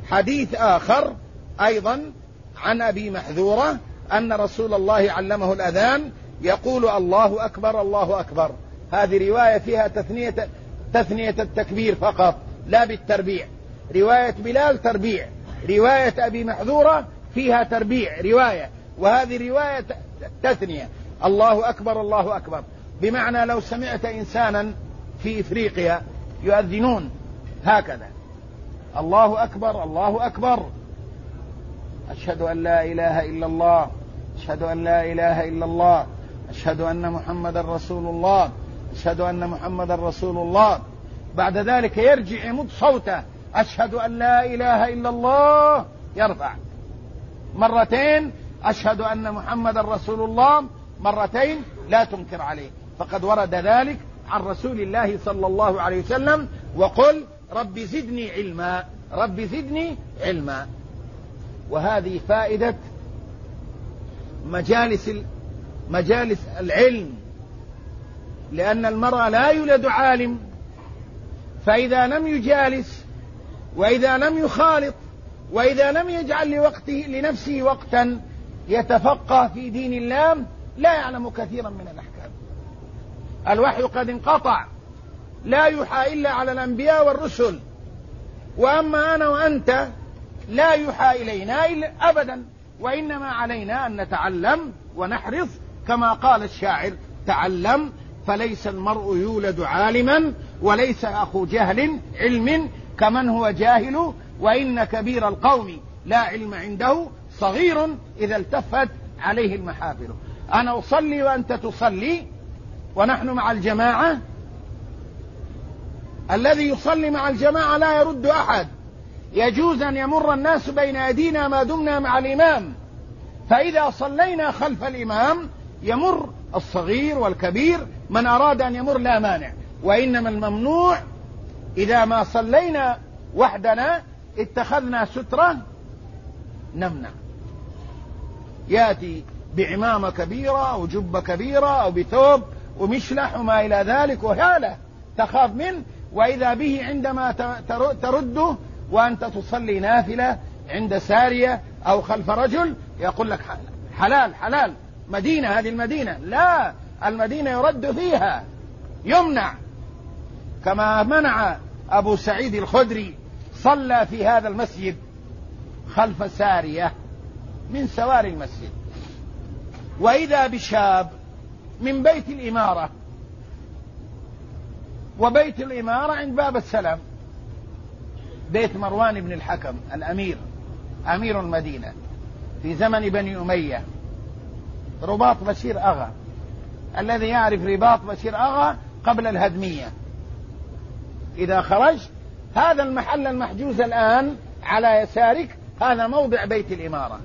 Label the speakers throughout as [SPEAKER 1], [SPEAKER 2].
[SPEAKER 1] حديث آخر أيضا عن أبي محذورة أن رسول الله علمه الأذان يقول الله أكبر الله أكبر. هذه رواية فيها تثنية التكبير فقط لا بالتربيع. رواية بلال تربيع، رواية أبي محذورة فيها تربيع رواية، وهذه رواية تثنية الله أكبر الله أكبر. بمعنى لو سمعت إنسانا في إفريقيا يؤذنون هكذا الله أكبر الله أكبر، أشهد أن لا إله إلا الله، أشهد أن لا إله إلا الله، أشهد أن محمد رسول الله، أشهد أن محمد رسول الله. بعد ذلك يرجع يمد صوته أشهد أن لا إله إلا الله، يرفع مرتين أشهد أن محمد رسول الله مرتين، لا تنكر عليه، فقد ورد ذلك عن رسول الله صلى الله عليه وسلم. وقل رب زدني علما، رب زدني علما. وهذه فائدة مجالس العلم، لأن المرء لا يولد عالم، فإذا لم يجالس وإذا لم يخالط وإذا لم يجعل لنفسه وقتا يتفقه في دين الله لا يعلم كثيرا من الأحكام. الوحي قد انقطع، لا يوحى إلا على الأنبياء والرسل، وأما أنا وأنت لا يوحى إلينا أبدا، وإنما علينا أن نتعلم ونحرص كما قال الشاعر تعلم فليس المرء يولد عالما وليس أخو جهل علم كمن هو جاهل، وإن كبير القوم لا علم عنده صغير إذا التفت عليه المحافل. أنا أصلي وأنت تصلي ونحن مع الجماعة، الذي يصلي مع الجماعة لا يرد أحد، يجوز أن يمر الناس بين أيدينا ما دمنا مع الإمام، فإذا صلينا خلف الإمام يمر الصغير والكبير، من أراد أن يمر لا مانع. وإنما الممنوع إذا ما صلينا وحدنا اتخذنا سترة نمنع، يأتي بعمامة كبيرة أو جبة كبيرة أو بثوب ومشلح وما إلى ذلك وهاله تخاف منه، وإذا به عندما ترده وأنت تصلي نافلة عند سارية أو خلف رجل يقول لك حلال حلال مدينة، هذه المدينة، لا، المدينة يرد فيها يمنع، كما منع أبو سعيد الخدري صلى في هذا المسجد خلف سارية من سواري المسجد، وإذا بشاب من بيت الإمارة، وبيت الإمارة عند باب السلام، بيت مروان بن الحكم الأمير، أمير المدينة في زمن بني أمية، رباط بشير أغا، الذي يعرف رباط بشير أغا قبل الهدمية. إذا خرجت هذا المحل المحجوز الآن على يسارك هذا موضع بيت الإمارة.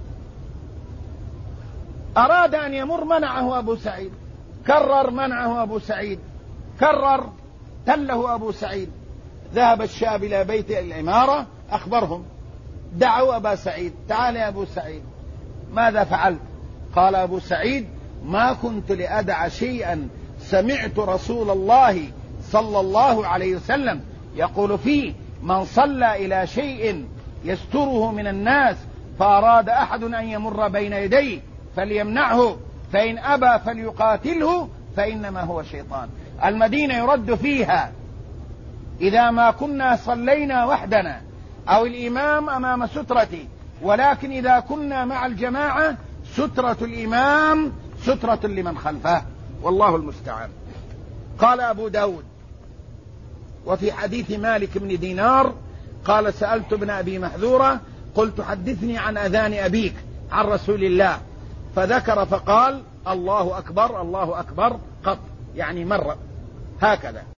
[SPEAKER 1] أراد أن يمر منعه أبو سعيد، كرر منعه أبو سعيد، كرر تله أبو سعيد. ذهب الشاب إلى بيت الإمارة أخبرهم، دعوا أبا سعيد، تعال يا أبو سعيد ماذا فعلت؟ قال أبو سعيد ما كنت لأدع شيئا سمعت رسول الله صلى الله عليه وسلم يقول فيه من صلى إلى شيء يستره من الناس فأراد أحد أن يمر بين يديه فليمنعه، فإن أبى فليقاتله فإنما هو شيطان. المدينة يرد فيها إذا ما كنا صلينا وحدنا أو الإمام أمام سترتي، ولكن إذا كنا مع الجماعة سترة الإمام سترة لمن خلفه، والله المستعان. قال أبو داود وفي حديث مالك بن دينار قال سألت ابن أبي محذورة قلت حدثني عن أذان أبيك عن رسول الله، فذكر فقال الله أكبر الله أكبر قط، يعني مرة هكذا.